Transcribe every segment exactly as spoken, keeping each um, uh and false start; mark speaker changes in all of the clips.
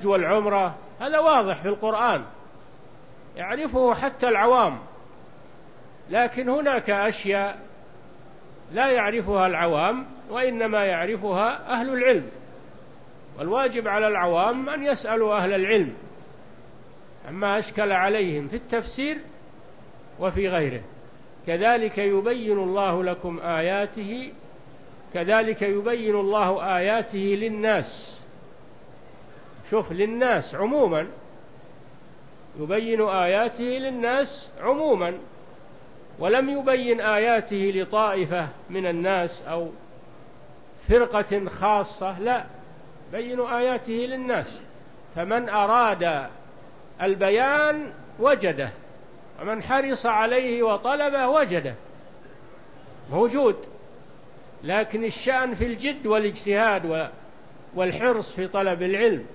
Speaker 1: الحج والعمرة هذا واضح في القرآن يعرفه حتى العوام، لكن هناك أشياء لا يعرفها العوام وإنما يعرفها أهل العلم، والواجب على العوام أن يسألوا أهل العلم عما أشكل عليهم في التفسير وفي غيره. كذلك يبين الله لكم آياته كذلك يبين الله آياته للناس. شوف، للناس عموما، يبين آياته للناس عموما، ولم يبين آياته لطائفة من الناس أو فرقة خاصة، لا، بين آياته للناس. فمن أراد البيان وجده، ومن حرص عليه وطلبه وجده، موجود. لكن الشأن في الجد والاجتهاد والحرص في طلب العلم،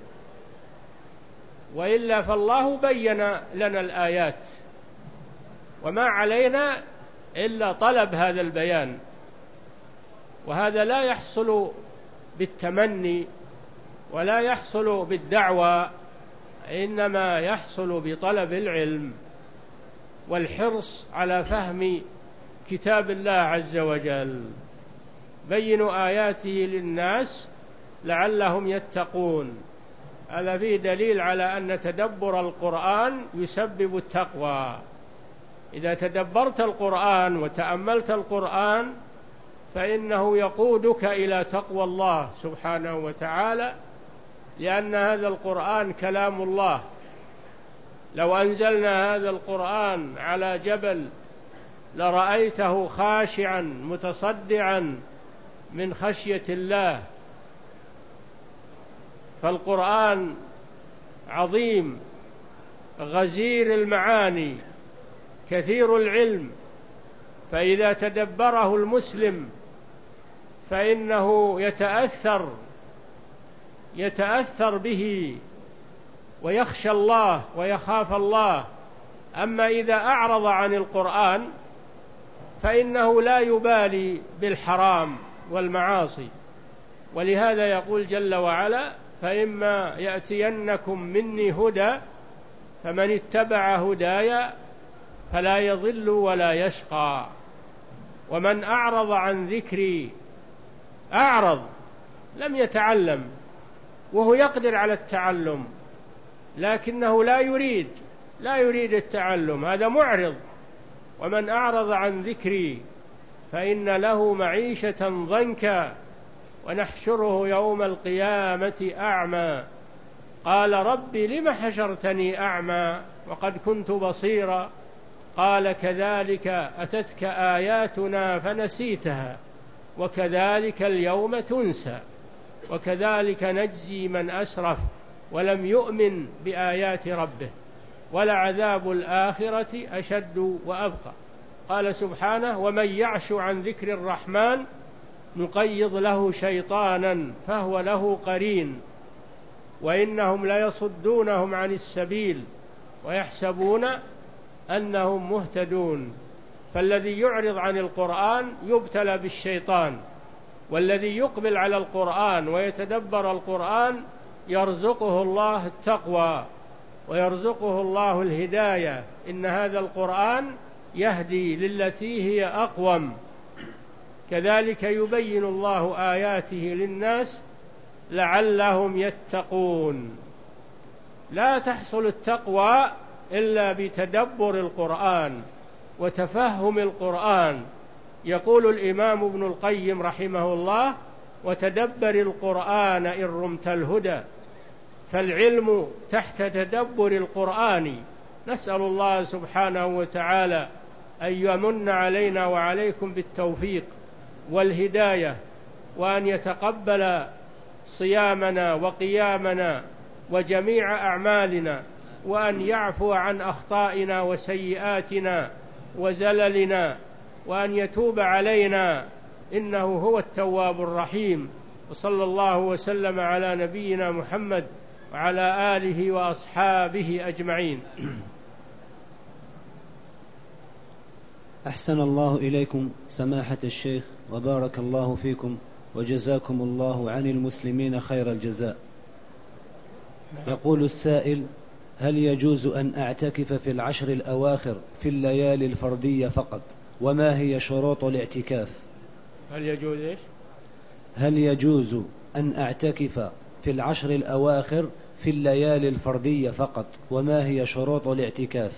Speaker 1: وإلا فالله بين لنا الآيات، وما علينا إلا طلب هذا البيان. وهذا لا يحصل بالتمني ولا يحصل بالدعوة، إنما يحصل بطلب العلم والحرص على فهم كتاب الله عز وجل. بينوا آياته للناس لعلهم يتقون. هذا فيه دليل على أن تدبر القرآن يسبب التقوى. إذا تدبرت القرآن وتأملت القرآن فإنه يقودك إلى تقوى الله سبحانه وتعالى، لأن هذا القرآن كلام الله. لو أنزلنا هذا القرآن على جبل لرأيته خاشعا متصدعا من خشية الله. فالقرآن عظيم غزير المعاني كثير العلم، فإذا تدبره المسلم فإنه يتأثر يتأثر به ويخشى الله ويخاف الله. أما إذا أعرض عن القرآن فإنه لا يبالي بالحرام والمعاصي. ولهذا يقول جل وعلا: فإما يأتينكم مني هدى فمن اتبع هداي فلا يضل ولا يشقى. ومن أعرض عن ذكري، أعرض، لم يتعلم، وهو يقدر على التعلم لكنه لا يريد لا يريد التعلم، هذا معرض. ومن أعرض عن ذكري فإن له معيشة ضنكا ونحشره يوم القيامة أعمى قال رب لم حشرتني أعمى وقد كنت بصيرا قال كذلك أتتك آياتنا فنسيتها وكذلك اليوم تنسى وكذلك نجزي من أسرف ولم يؤمن بآيات ربه ولعذاب الآخرة أشد وأبقى. قال سبحانه: ومن يعش عن ذكر الرحمن نقيض له شيطانا فهو له قرين وإنهم ليصدونهم عن السبيل ويحسبون أنهم مهتدون. فالذي يعرض عن القرآن يبتلى بالشيطان، والذي يقبل على القرآن ويتدبر القرآن يرزقه الله التقوى ويرزقه الله الهداية. إن هذا القرآن يهدي للتي هي أقوم. كذلك يبين الله آياته للناس لعلهم يتقون. لا تحصل التقوى إلا بتدبر القرآن وتفهم القرآن. يقول الإمام ابن القيم رحمه الله: وتدبر القرآن إن رمت الهدى. فالعلم تحت تدبر القرآن. نسأل الله سبحانه وتعالى أن يمن علينا وعليكم بالتوفيق والهداية، وأن يتقبل صيامنا وقيامنا وجميع أعمالنا، وأن يعفو عن أخطائنا وسيئاتنا وزللنا، وأن يتوب علينا إنه هو التواب الرحيم. وصلى الله وسلم على نبينا محمد وعلى آله وأصحابه أجمعين.
Speaker 2: أحسن الله إليكم سماحة الشيخ، وبارك الله فيكم، وجزاكم الله عن المسلمين خير الجزاء. يقول السائل: هل يجوز أن أعتكف في العشر الأواخر في الليالي الفردية فقط؟ وما هي شروط الاعتكاف؟
Speaker 1: هل يجوز إيش؟
Speaker 2: هل يجوز أن أعتكف في العشر الأواخر في الليالي الفردية فقط؟ وما هي شروط الاعتكاف؟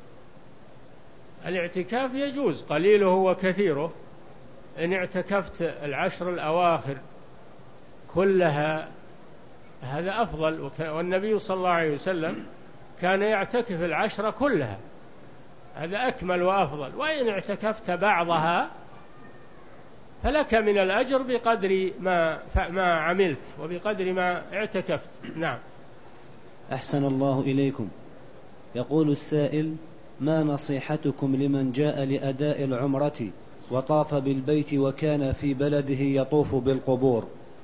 Speaker 1: الاعتكاف يجوز قليله وكثيره. إن اعتكفت العشر الأواخر كلها هذا أفضل، والنبي صلى الله عليه وسلم كان يعتكف العشر كلها، هذا أكمل وأفضل. وإن اعتكفت بعضها فلك من الأجر بقدر ما ما عملت وبقدر ما اعتكفت. نعم.
Speaker 2: أحسن الله إليكم. يقول السائل: ما نصيحتكم لمن جاء لأداء العمرة وطاف بالبيت وكان في بلده يطوف بالقبور؟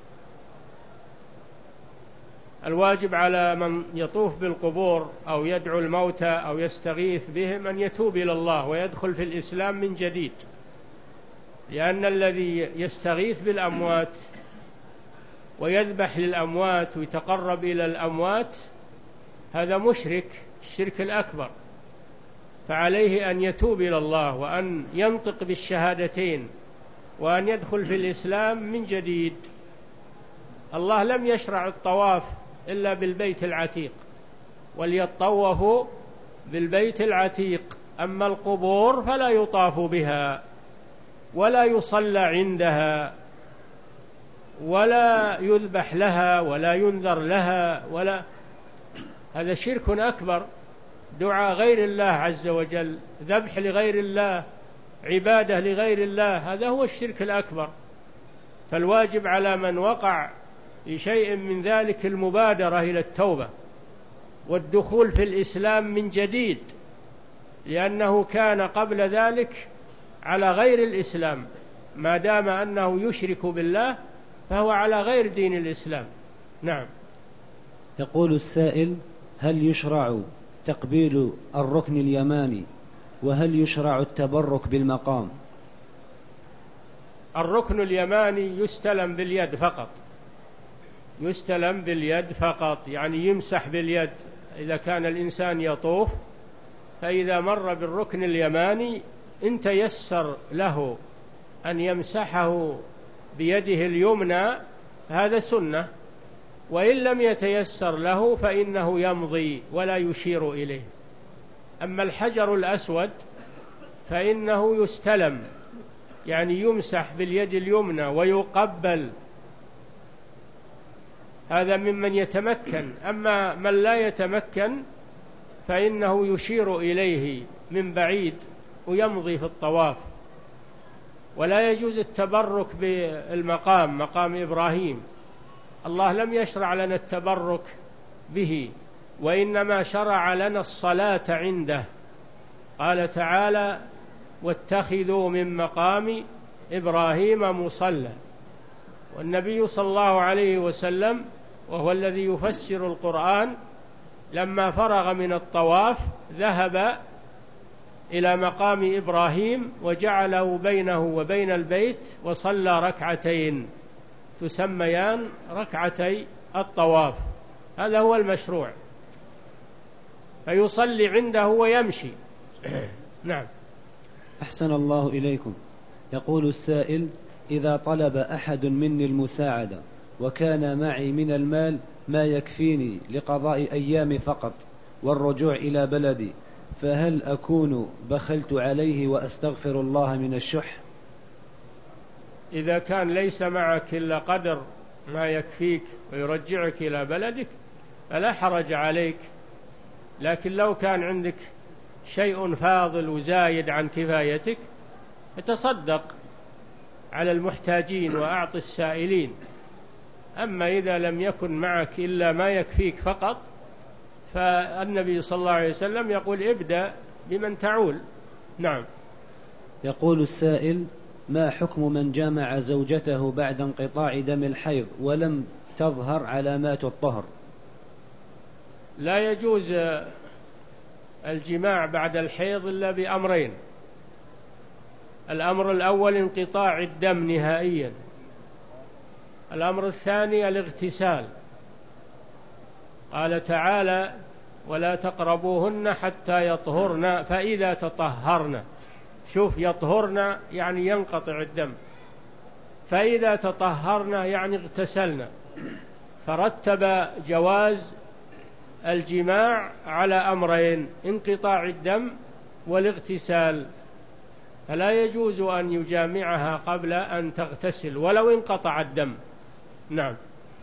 Speaker 1: الواجب على من يطوف بالقبور أو يدعو الموتى أو يستغيث بهم أن يتوب إلى الله ويدخل في الإسلام من جديد، لأن الذي يستغيث بالأموات ويذبح للأموات ويتقرب إلى الأموات هذا مشرك الشرك الأكبر، فعليه أن يتوب إلى الله وأن ينطق بالشهادتين وأن يدخل في الإسلام من جديد. الله لم يشرع الطواف إلا بالبيت العتيق، وليطوفوا بالبيت العتيق، أما القبور فلا يطاف بها ولا يصلى عندها ولا يذبح لها ولا ينذر لها، ولا هذا شرك أكبر، دعاء غير الله عز وجل، ذبح لغير الله، عبادة لغير الله، هذا هو الشرك الأكبر. فالواجب على من وقع في شيء من ذلك المبادرة إلى التوبة والدخول في الإسلام من جديد، لأنه كان قبل ذلك على غير الإسلام، ما دام أنه يشرك بالله فهو على غير دين الإسلام. نعم.
Speaker 2: يقول السائل: هل يشرع تقبيل الركن اليماني؟ وهل يشرع التبرك بالمقام؟
Speaker 1: الركن اليماني يستلم باليد فقط، يستلم باليد فقط، يعني يمسح باليد إذا كان الإنسان يطوف، فإذا مر بالركن اليماني إن تيسر له أن يمسحه بيده اليمنى هذا سنة، وإن لم يتيسر له فإنه يمضي ولا يشير إليه. أما الحجر الأسود فإنه يستلم، يعني يمسح باليد اليمنى ويقبل، هذا ممن يتمكن. أما من لا يتمكن فإنه يشير إليه من بعيد ويمضي في الطواف. ولا يجوز التبرك بالمقام، مقام إبراهيم، الله لم يشرع لنا التبرك به، وإنما شرع لنا الصلاة عنده. قال تعالى: واتخذوا من مقام إبراهيم مصلى. والنبي صلى الله عليه وسلم وهو الذي يفسر القرآن لما فرغ من الطواف ذهب إلى مقام إبراهيم وجعله بينه وبين البيت وصلى ركعتين تسميان ركعتي الطواف، هذا هو المشروع، فيصلي عنده ويمشي. نعم.
Speaker 2: أحسن الله إليكم. يقول السائل: إذا طلب أحد مني المساعدة وكان معي من المال ما يكفيني لقضاء أيام فقط والرجوع إلى بلدي، فهل أكون بخلت عليه وأستغفر الله من الشح؟
Speaker 1: إذا كان ليس معك إلا قدر ما يكفيك ويرجعك إلى بلدك فلا حرج عليك، لكن لو كان عندك شيء فاضل وزايد عن كفايتك فتصدق على المحتاجين وأعط السائلين. أما إذا لم يكن معك إلا ما يكفيك فقط فالنبي صلى الله عليه وسلم يقول: ابدأ بمن تعول. نعم.
Speaker 2: يقول السائل: ما حكم من جامع زوجته بعد انقطاع دم الحيض ولم تظهر علامات الطهر؟
Speaker 1: لا يجوز الجماع بعد الحيض إلا بأمرين: الأمر الأول انقطاع الدم نهائيا، الأمر الثاني الاغتسال. قال تعالى: ولا تقربوهن حتى يطهرن فإذا تطهرن. شوف، يطهرن يعني ينقطع الدم، فإذا تطهرن يعني اغتسلن، فرتب جواز الجماع على أمرين: انقطاع الدم والاغتسال، فلا يجوز أن يجامعها قبل أن تغتسل ولو انقطع الدم. نعم.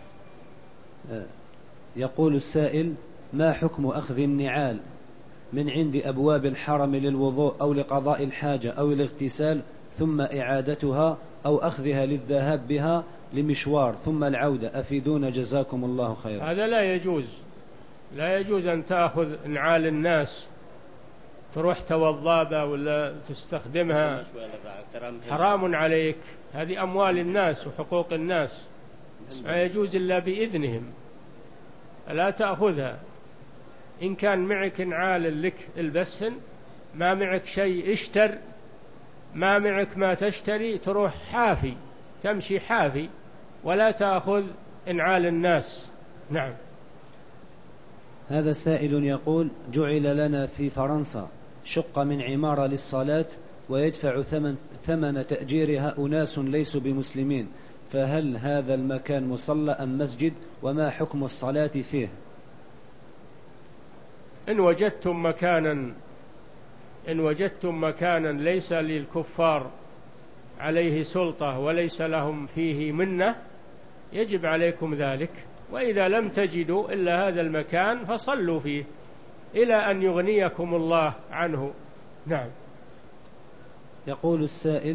Speaker 2: يقول السائل: ما حكم أخذ النعال من عند أبواب الحرم للوضوء أو لقضاء الحاجة أو الاغتسال ثم إعادتها أو أخذها للذهاب بها لمشوار ثم العودة؟ أفيدونا جزاكم الله خيرا.
Speaker 1: هذا لا يجوز، لا يجوز أن تأخذ نعال الناس تروح توضابة ولا تستخدمها، حرام عليك، هذه أموال الناس وحقوق الناس، لا يجوز إلا بإذنهم، لا تأخذها. إن كان معك نعال لك البسهن، ما معك شيء اشتر، ما معك ما تشتري، تروح حافي، تمشي حافي، ولا تأخذ نعال الناس. نعم.
Speaker 2: هذا سائل يقول: جعل لنا في فرنسا شقة من عمارة للصلاة ويدفع ثمن, ثمن تأجيرها أناس ليسوا بمسلمين، فهل هذا المكان مصلى أم مسجد؟ وما حكم الصلاة فيه؟
Speaker 1: إن وجدتم مكانا إن وجدتم مكانا ليس للكفار عليه سلطة وليس لهم فيه منة، يجب عليكم ذلك. وإذا لم تجدوا إلا هذا المكان فصلوا فيه إلى أن يغنيكم الله عنه. نعم.
Speaker 2: يقول السائل: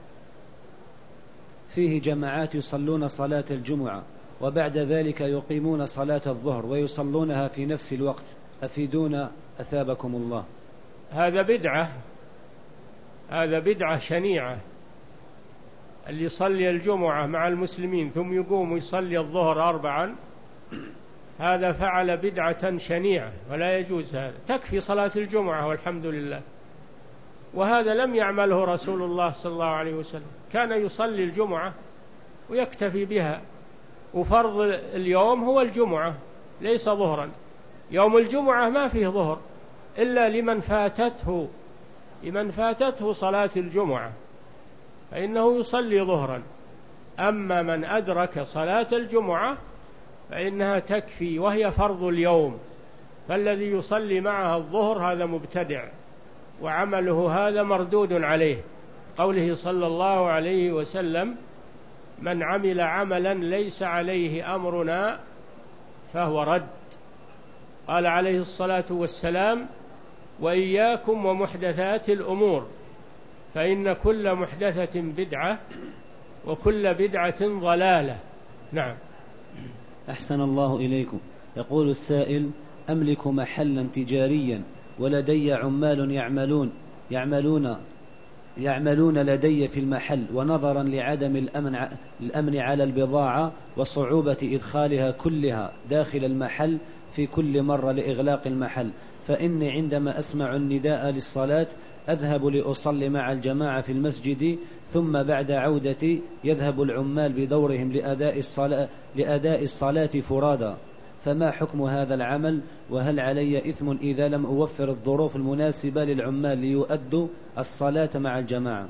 Speaker 2: فيه جماعات يصلون صلاة الجمعة وبعد ذلك يقيمون صلاة الظهر ويصلونها في نفس الوقت، أفيدونا أثابكم الله.
Speaker 1: هذا بدعة، هذا بدعة شنيعة. اللي يصلي الجمعة مع المسلمين ثم يقوم ويصلي الظهر أربعا، هذا فعل بدعة شنيعة ولا يجوز هذا. تكفي صلاة الجمعة والحمد لله. وهذا لم يعمله رسول الله صلى الله عليه وسلم، كان يصلي الجمعة ويكتفي بها، وفرض اليوم هو الجمعة ليس ظهرا. يوم الجمعة ما فيه ظهر إلا لمن فاتته لمن فاتته صلاة الجمعة فإنه يصلي ظهرا. أما من أدرك صلاة الجمعة فإنها تكفي وهي فرض اليوم، فالذي يصلي معها الظهر هذا مبتدع وعمله هذا مردود عليه. قوله صلى الله عليه وسلم: من عمل عملا ليس عليه أمرنا فهو رد. قال عليه الصلاة والسلام: وإياكم ومحدثات الأمور فإن كل محدثة بدعة وكل بدعة ضلالة. نعم.
Speaker 2: أحسن الله إليكم. يقول السائل: أملك محلا تجاريا ولدي عمال يعملون يعملون يعملون لدي في المحل، ونظرا لعدم الأمن, الأمن على البضاعة وصعوبة إدخالها كلها داخل المحل في كل مرة لإغلاق المحل، فإني عندما أسمع النداء للصلاة أذهب لأصلي مع الجماعة في المسجد، ثم بعد عودتي يذهب العمال بدورهم لأداء الصلاة, لأداء الصلاة فرادا، فما حكم هذا العمل؟ وهل علي إثم إذا لم أوفر الظروف المناسبة للعمال ليؤدوا الصلاة مع الجماعة؟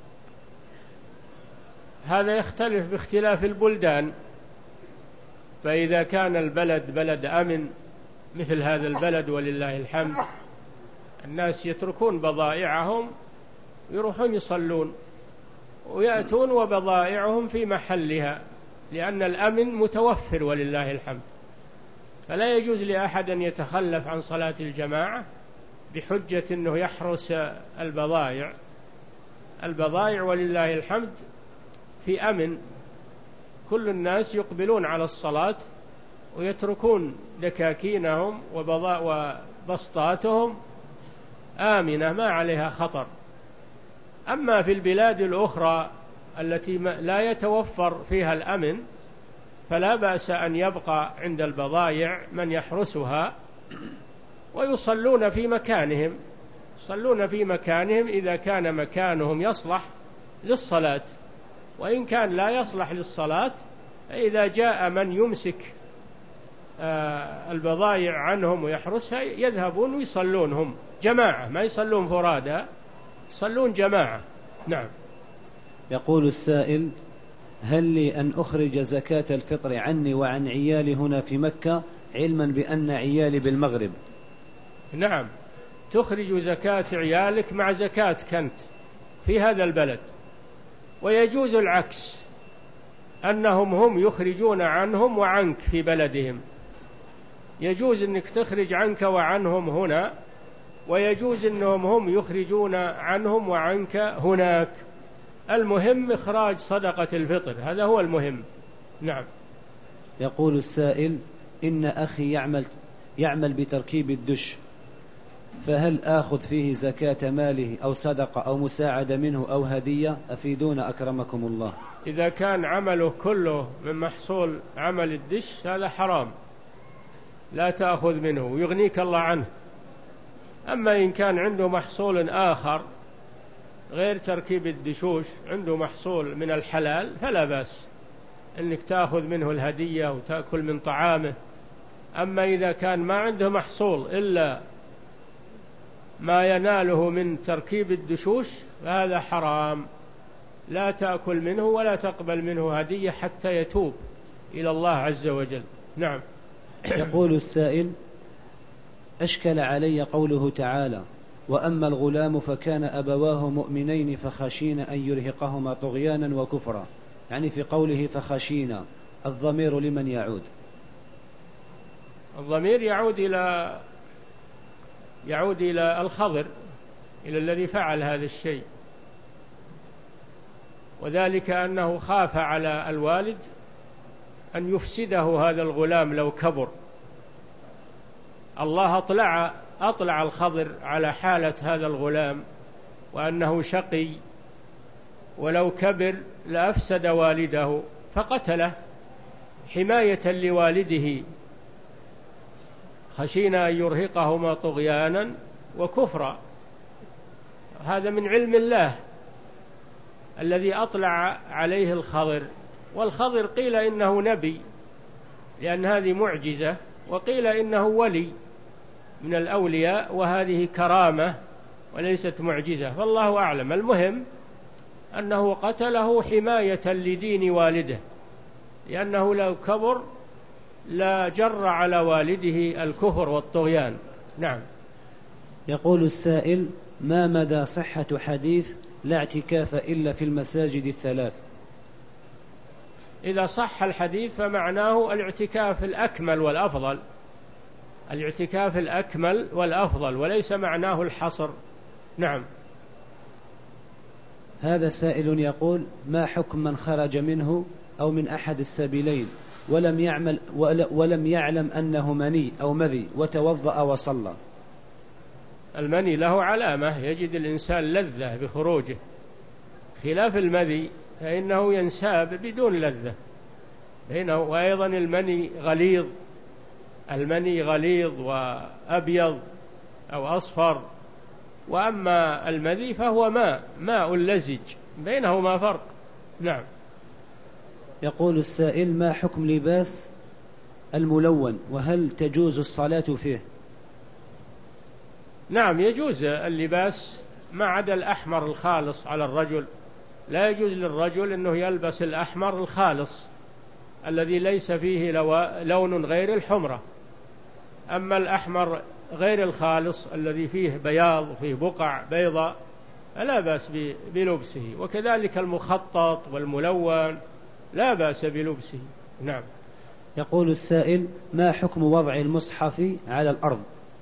Speaker 1: هذا يختلف باختلاف البلدان، فإذا كان البلد بلد أمن مثل هذا البلد ولله الحمد، الناس يتركون بضائعهم ويروحون يصلون ويأتون وبضائعهم في محلها، لأن الأمن متوفر ولله الحمد. فلا يجوز لأحد أن يتخلف عن صلاة الجماعة بحجة أنه يحرس البضائع. البضائع ولله الحمد في أمن، كل الناس يقبلون على الصلاة ويتركون دكاكينهم وبسطاتهم آمنة ما عليها خطر. أما في البلاد الأخرى التي لا يتوفر فيها الأمن فلا بأس أن يبقى عند البضائع من يحرسها ويصلون في مكانهم يصلون في مكانهم إذا كان مكانهم يصلح للصلاة، وإن كان لا يصلح للصلاة فإذا جاء من يمسك البضائع عنهم ويحرسها يذهبون ويصلون هم جماعة، ما يصلون فرادى، يصلون جماعة. نعم.
Speaker 2: يقول السائل: هل لي أن أخرج زكاة الفطر عني وعن عيالي هنا في مكة، علما بأن عيالي بالمغرب؟
Speaker 1: نعم، تخرج زكاة عيالك مع زكاة كنت في هذا البلد، ويجوز العكس، أنهم هم يخرجون عنهم وعنك في بلدهم. يجوز أنك تخرج عنك وعنهم هنا، ويجوز أنهم هم يخرجون عنهم وعنك هناك. المهم إخراج صدقة الفطر، هذا هو المهم. نعم.
Speaker 2: يقول السائل: إن أخي يعمل, يعمل بتركيب الدش، فهل آخذ فيه زكاة ماله أو صدقة أو مساعدة منه أو هدية؟ أفيدون أكرمكم الله.
Speaker 1: إذا كان عمله كله من محصول عمل الدش هذا حرام، لا تأخذ منه ويغنيك الله عنه. أما إن كان عنده محصول آخر غير تركيب الدشوش، عنده محصول من الحلال، فلا بأس أنك تأخذ منه الهدية وتأكل من طعامه. أما إذا كان ما عنده محصول إلا ما يناله من تركيب الدشوش فهذا حرام، لا تأكل منه ولا تقبل منه هدية حتى يتوب إلى الله عز وجل. نعم.
Speaker 2: يقول السائل: أشكل علي قوله تعالى: وأما الغلام فكان أبواه مؤمنين فخشينا أن يرهقهما طغيانا وكفرا، يعني في قوله فخشينا الضمير لمن يعود؟
Speaker 1: الضمير يعود إلى يعود إلى الخضر، إلى الذي فعل هذا الشيء، وذلك أنه خاف على الوالد أن يفسده هذا الغلام لو كبر. الله أطلع أطلع الخضر على حالة هذا الغلام وأنه شقي، ولو كبر لأفسد والده فقتله حماية لوالده. خشينا أن يرهقهما طغيانا وكفرا، هذا من علم الله الذي أطلع عليه الخضر. والخضر قيل إنه نبي لأن هذه معجزة، وقيل إنه ولي من الأولياء وهذه كرامة وليست معجزة، فالله أعلم. المهم أنه قتله حماية لدين والده، لأنه لو كبر لا جر على والده الكفر والطغيان. نعم.
Speaker 2: يقول السائل: ما مدى صحة حديث لا اعتكاف إلا في المساجد الثلاث؟
Speaker 1: إذا صح الحديث فمعناه الاعتكاف الأكمل والأفضل، الاعتكاف الأكمل والأفضل، وليس معناه الحصر. نعم.
Speaker 2: هذا سائل يقول: ما حكم من خرج منه أو من أحد السبيلين ولم يعمل ولم يعلم أنه مني أو مذي وتوضأ وصلى؟
Speaker 1: المني له علامة يجد الإنسان لذة بخروجه، خلاف المذي فإنه ينساب بدون لذة هنا. وأيضا المني غليظ، المني غليظ وأبيض أو أصفر، وأما المذي فهو ماء ماء لزج، بينهما فرق. نعم.
Speaker 2: يقول السائل: ما حكم لباس الملون، وهل تجوز الصلاة فيه؟
Speaker 1: نعم يجوز اللباس ما عدا الأحمر الخالص على الرجل، لا يجوز للرجل أنه يلبس الأحمر الخالص الذي ليس فيه لون غير الحمرة. أما الأحمر غير الخالص الذي فيه بياض وفيه بقع بيضاء فلا بأس بلبسه، وكذلك المخطط والملون لا بأس بلبسه. نعم.
Speaker 2: يقول السائل: ما حكم وضع المصحف على الأرض؟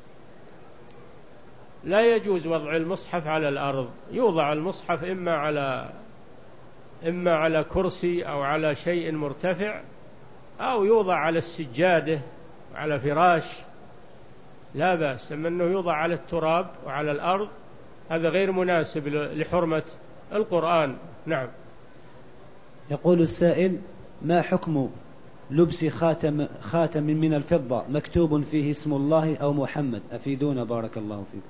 Speaker 1: لا يجوز وضع المصحف على الأرض، يوضع المصحف إما على إما على كرسي أو على شيء مرتفع، أو يوضع على السجادة على فراش، لا بأس. أما أنه يوضع على التراب وعلى الأرض هذا غير مناسب لحرمة القرآن. نعم.
Speaker 2: يقول السائل: ما حكم لبس خاتم خاتم من الفضة مكتوب فيه اسم الله أو محمد؟ أفيدونا بارك الله فيكم.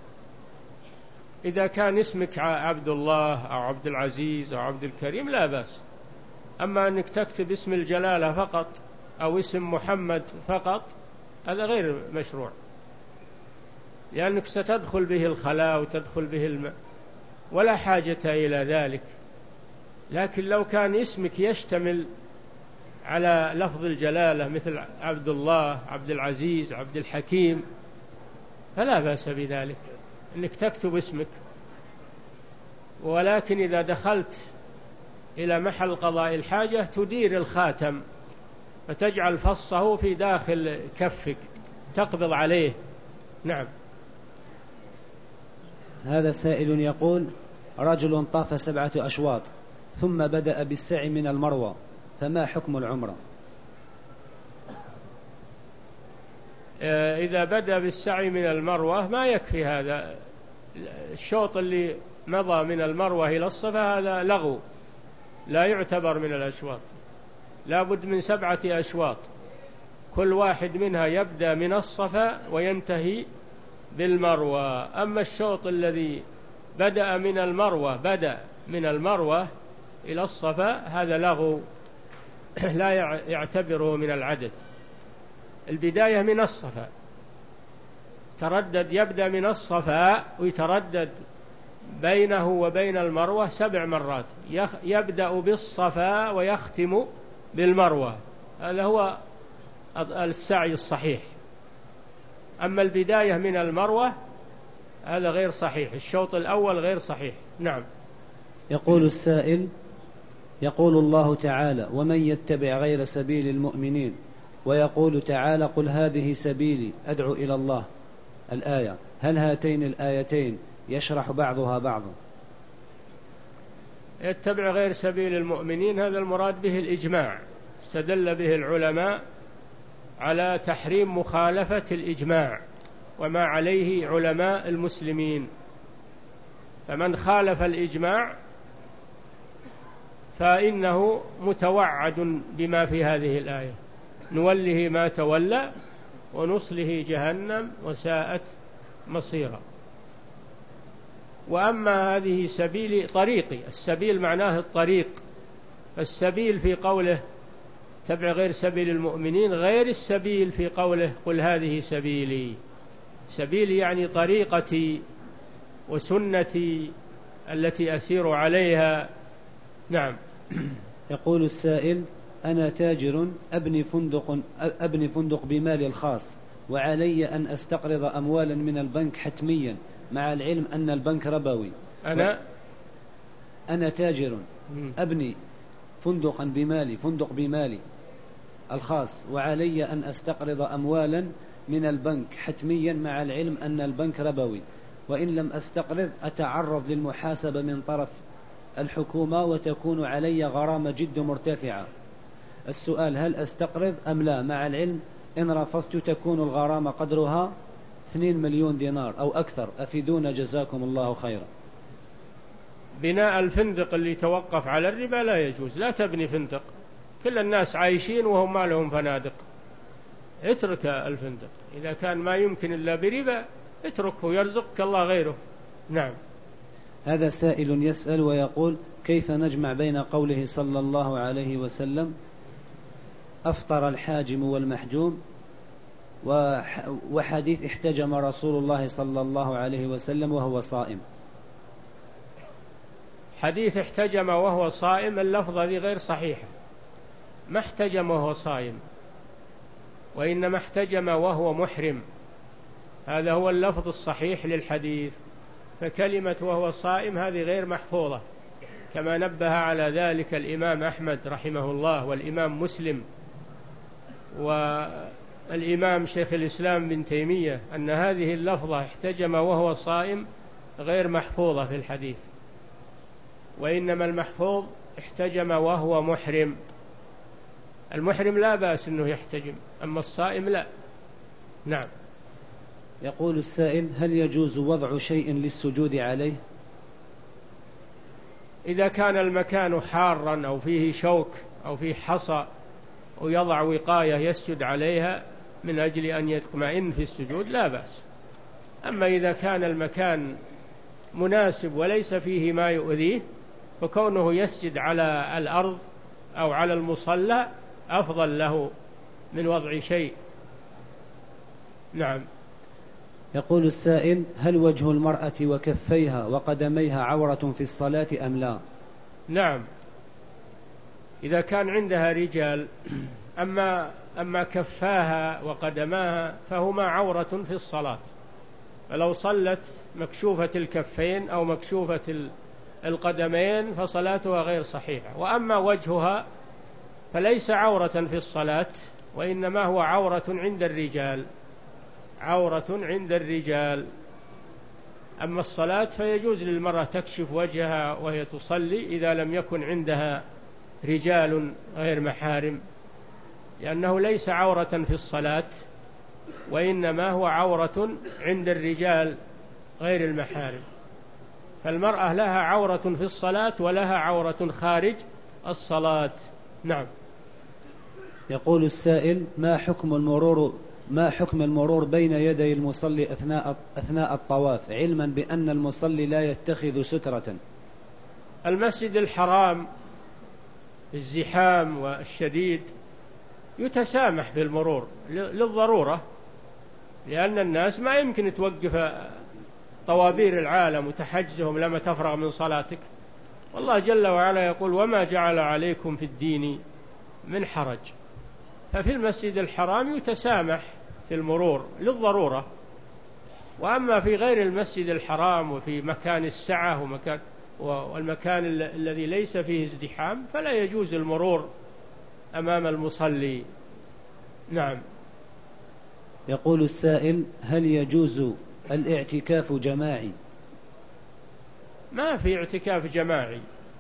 Speaker 1: إذا كان اسمك عبد الله أو عبد العزيز أو عبد الكريم لا بأس. أما أنك تكتب اسم الجلالة فقط أو اسم محمد فقط هذا غير مشروع، لأنك ستدخل به الخلاء وتدخل به الماء ولا حاجة إلى ذلك. لكن لو كان اسمك يشتمل على لفظ الجلالة مثل عبد الله، عبد العزيز، عبد الحكيم، فلا بأس بذلك أنك تكتب اسمك. ولكن إذا دخلت إلى محل قضاء الحاجة تدير الخاتم فتجعل فصه في داخل كفك تقبض عليه. نعم.
Speaker 2: هذا سائل يقول: رجل طاف سبعة أشواط ثم بدأ بالسعي من المروة، فما حكم العمرة؟
Speaker 1: إذا بدأ بالسعي من المروة ما يكفي هذا الشوط اللي مضى من المروة إلى الصفا، هذا لغو لا يعتبر من الأشواط، لا بد من سبعة أشواط كل واحد منها يبدأ من الصفا وينتهي بالمروة. أما الشوط الذي بدأ من المروة بدأ من المروة إلى الصفا هذا لغو لا يعتبره من العدد. البداية من الصفا، تردد يبدأ من الصفا ويتردد بينه وبين المروة سبع مرات، يبدأ بالصفا ويختم بالمروة، هذا هو السعي الصحيح. أما البداية من المروة هذا غير صحيح، الشوط الأول غير صحيح. نعم.
Speaker 2: يقول السائل: يقول الله تعالى: ومن يتبع غير سبيل المؤمنين، ويقول تعالى: قل هذه سبيلي أدعو إلى الله، الآية، هل هاتين الآيتين يشرح بعضها بعضا؟
Speaker 1: يتبع غير سبيل المؤمنين هذا المراد به الإجماع، استدل به العلماء على تحريم مخالفة الإجماع وما عليه علماء المسلمين، فمن خالف الإجماع فإنه متوعد بما في هذه الآية، نوله ما تولى ونصله جهنم وساءت مصيرا. وأما هذه سبيلي طريقي، السبيل معناه الطريق، فالسبيل في قوله تبع غير سبيل المؤمنين غير السبيل في قوله قل هذه سبيلي. سبيلي يعني طريقتي وسنتي التي أسير عليها. نعم.
Speaker 2: يقول السائل: أنا تاجر أبني فندق, أبني فندق بمالي الخاص، وعلي أن أستقرض أموالا من البنك حتميا مع العلم أن البنك ربوي.
Speaker 1: أنا
Speaker 2: أنا تاجر أبني فندقا بمالي فندق بمالي الخاص، وعلي أن أستقرض أموالا من البنك حتميا مع العلم أن البنك ربوي، وإن لم أستقرض أتعرض للمحاسبة من طرف الحكومة وتكون علي غرامة جد مرتفعة. السؤال: هل أستقرض أم لا؟ مع العلم إن رفضت تكون الغرامة قدرها اثنين مليون دينار أو أكثر، أفيدونا جزاكم الله خيرا.
Speaker 1: بناء الفندق اللي توقف على الربا لا يجوز، لا تبني فندق، كل الناس عايشين وهم ما لهم فنادق، اترك الفندق، إذا كان ما يمكن إلا بربا اتركه يرزقك الله غيره. نعم.
Speaker 2: هذا سائل يسأل ويقول: كيف نجمع بين قوله صلى الله عليه وسلم أفطر الحاجم والمحجوم وحديث احتجم رسول الله صلى الله عليه وسلم وهو صائم؟
Speaker 1: حديث احتجم وهو صائم اللفظة دي غير صحيحة، ما احتجم وهو صائم، وإنما احتجم وهو محرم، هذا هو اللفظ الصحيح للحديث. فكلمة وهو صائم هذه غير محفوظة، كما نبه على ذلك الإمام أحمد رحمه الله والإمام مسلم والإمام شيخ الإسلام بن تيمية، أن هذه اللفظة احتجم وهو صائم غير محفوظة في الحديث، وإنما المحفوظ احتجم وهو محرم. المحرم لا بأس أنه يحتجم، أما الصائم لا. نعم.
Speaker 2: يقول السائل: هل يجوز وضع شيء للسجود عليه؟
Speaker 1: إذا كان المكان حارا أو فيه شوك أو فيه حصى ويضع وقاية يسجد عليها من أجل أن يطمئن في السجود لا بأس. أما إذا كان المكان مناسب وليس فيه ما يؤذيه فكونه يسجد على الأرض أو على المصلى أفضل له من وضع شيء. نعم.
Speaker 2: يقول السائل: هل وجه المرأة وكفيها وقدميها عورة في الصلاة أم لا؟
Speaker 1: نعم، إذا كان عندها رجال. أما أما كفاها وقدماها فهما عورة في الصلاة، فلو صلت مكشوفة الكفين أو مكشوفة القدمين فصلاتها غير صحيحة. وأما وجهها فليس عورة في الصلاة، وإنما هو عورة عند الرجال، عورة عند الرجال. أما الصلاة فيجوز للمرأة تكشف وجهها وهي تصلي إذا لم يكن عندها رجال غير محارم، لأنه ليس عورة في الصلاة، وإنما هو عورة عند الرجال غير المحارم. فالمرأة لها عورة في الصلاة ولها عورة خارج الصلاة. نعم.
Speaker 2: يقول السائل: ما حكم المرور ما حكم المرور بين يدي المصلي أثناء أثناء الطواف، علما بأن المصلي لا يتخذ سترة؟
Speaker 1: المسجد الحرام الزحام والشديد يتسامح بالمرور للضرورة، لأن الناس ما يمكن توقف طوابير العالم وتحجزهم لما تفرغ من صلاتك. والله جل وعلا يقول: وما جعل عليكم في الدين من حرج. ففي المسجد الحرام يتسامح في المرور للضرورة. وأما في غير المسجد الحرام وفي مكان السعة ومكان والمكان الذي ليس فيه ازدحام فلا يجوز المرور أمام المصلي. نعم.
Speaker 2: يقول السائل: هل يجوز الاعتكاف جماعي؟
Speaker 1: ما في اعتكاف جماعي،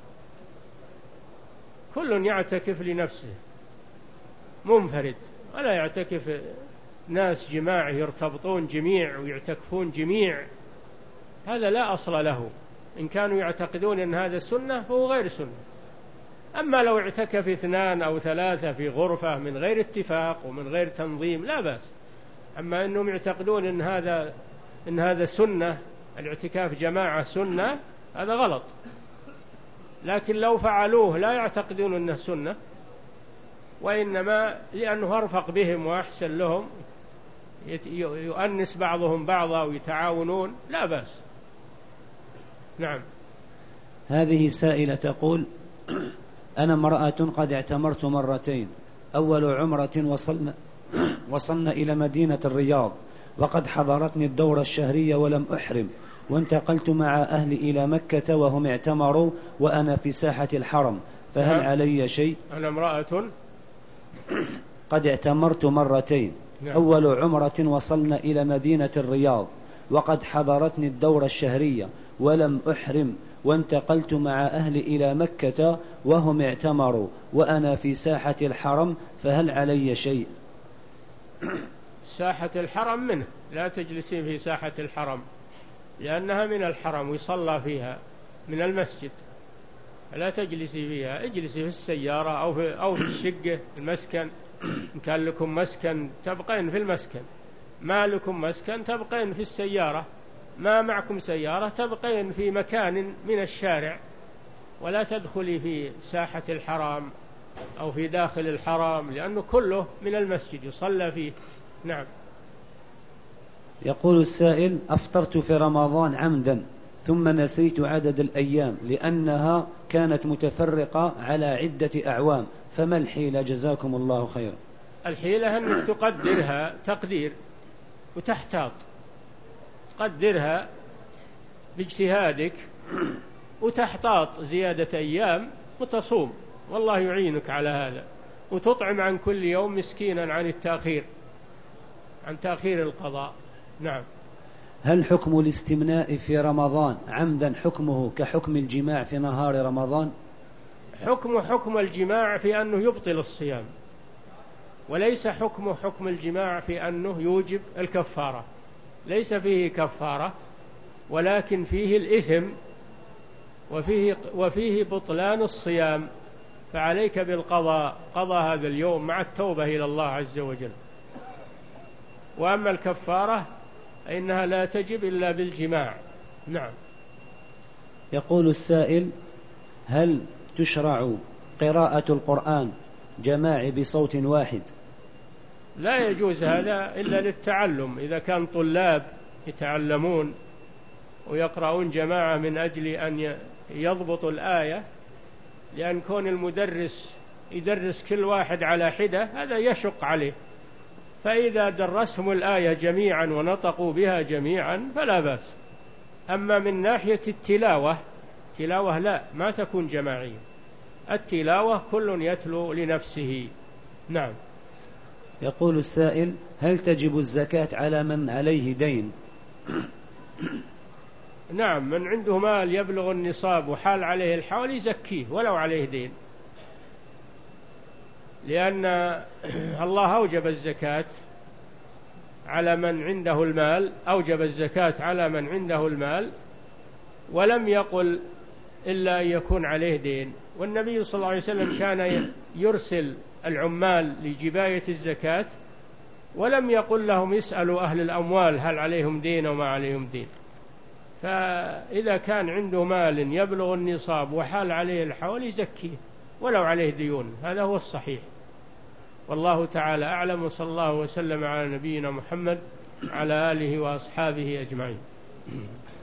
Speaker 1: كل يعتكف لنفسه منفرد، ولا يعتكف ناس جماعي يرتبطون جميع ويعتكفون جميع، هذا لا أصل له. إن كانوا يعتقدون أن هذا سنة فهو غير سنة. أما لو اعتكف اثنان أو ثلاثة في غرفة من غير اتفاق ومن غير تنظيم لا بأس. أما أنهم يعتقدون أن هذا إن هذا سنة، الاعتكاف جماعة سنة، هذا غلط. لكن لو فعلوه لا يعتقدون أنه سنة، وإنما لأنه أرفق بهم وأحسن لهم، يؤنس بعضهم بعضا ويتعاونون، لا بأس. نعم.
Speaker 2: هذه سائلة تقول: أنا امرأة قد اعتمرت مرتين، أول عمرة وصلنا, وصلنا إلى مدينة الرياض، وقد حضرتني الدورة الشهرية ولم أحرم، وانتقلت مع أهلي إلى مكة وهم اعتمروا وأنا في ساحة الحرم، فهل نعم. علي شيء؟
Speaker 1: أنا امرأة
Speaker 2: قد اعتمرت مرتين. نعم. أول عمرة وصلنا إلى مدينة الرياض، وقد حضرتني الدورة الشهرية ولم أحرم، وانتقلت مع أهلي إلى مكة وهم اعتمروا وأنا في ساحة الحرم، فهل علي شيء؟
Speaker 1: ساحة الحرم منه، لا تجلسين في ساحة الحرم لأنها من الحرم ويصلى فيها من المسجد، لا تجلسي فيها. اجلسي في السيارة أو في, أو في الشقة المسكن، إن كان لكم مسكن تبقين في المسكن، ما لكم مسكن تبقين في السيارة، ما معكم سيارة تبقين في مكان من الشارع، ولا تدخلي في ساحة الحرام أو في داخل الحرام، لأنه كله من المسجد يصلى فيه. نعم.
Speaker 2: يقول السائل: أفطرت في رمضان عمدا ثم نسيت عدد الأيام لأنها كانت متفرقة على عدة أعوام، فما الحيلة جزاكم الله خيرا؟
Speaker 1: الحيلة أنك تقدرها تقدير وتحتاط، تقدرها باجتهادك وتحتاط زيادة أيام وتصوم، والله يعينك على هذا، وتطعم عن كل يوم مسكينا عن التأخير عن تأخير القضاء. نعم.
Speaker 2: هل حكم الاستمناء في رمضان عمدا حكمه كحكم الجماع في نهار رمضان؟
Speaker 1: حكم حكم الجماع في أنه يبطل الصيام، وليس حكم حكم الجماع في أنه يوجب الكفارة، ليس فيه كفارة، ولكن فيه الإثم وفيه, وفيه بطلان الصيام، فعليك بالقضاء، قضاء هذا اليوم مع التوبة إلى الله عز وجل. وأما الكفارة فإنها لا تجب إلا بالجماع. نعم.
Speaker 2: يقول السائل: هل تشرع قراءة القرآن جماعي بصوت واحد؟
Speaker 1: لا يجوز هذا إلا للتعلم، إذا كان طلاب يتعلمون ويقرؤون جماعة من أجل أن يضبطوا الآية، لأن كون المدرس يدرس كل واحد على حدة هذا يشق عليه، فإذا درسهم الآية جميعا ونطقوا بها جميعا فلا بأس. أما من ناحية التلاوة، تلاوة لا، ما تكون جماعية، التلاوة كل يتلو لنفسه. نعم.
Speaker 2: يقول السائل: هل تجب الزكاة على من عليه دين؟
Speaker 1: نعم، من عنده مال يبلغ النصاب وحال عليه الحول يزكيه ولو عليه دين، لأن الله أوجب الزكاة على من عنده المال، أوجب الزكاة على من عنده المال، ولم يقل إلا أن يكون عليه دين. والنبي صلى الله عليه وسلم كان يرسل العمال لجباية الزكاة ولم يقل لهم يسألوا أهل الأموال هل عليهم دين أو ما عليهم دين. فإذا كان عنده مال يبلغ النصاب وحال عليه الحول يزكيه ولو عليه ديون، هذا هو الصحيح. والله تعالى أعلم، وصلى الله وسلم على نبينا محمد على آله وأصحابه أجمعين.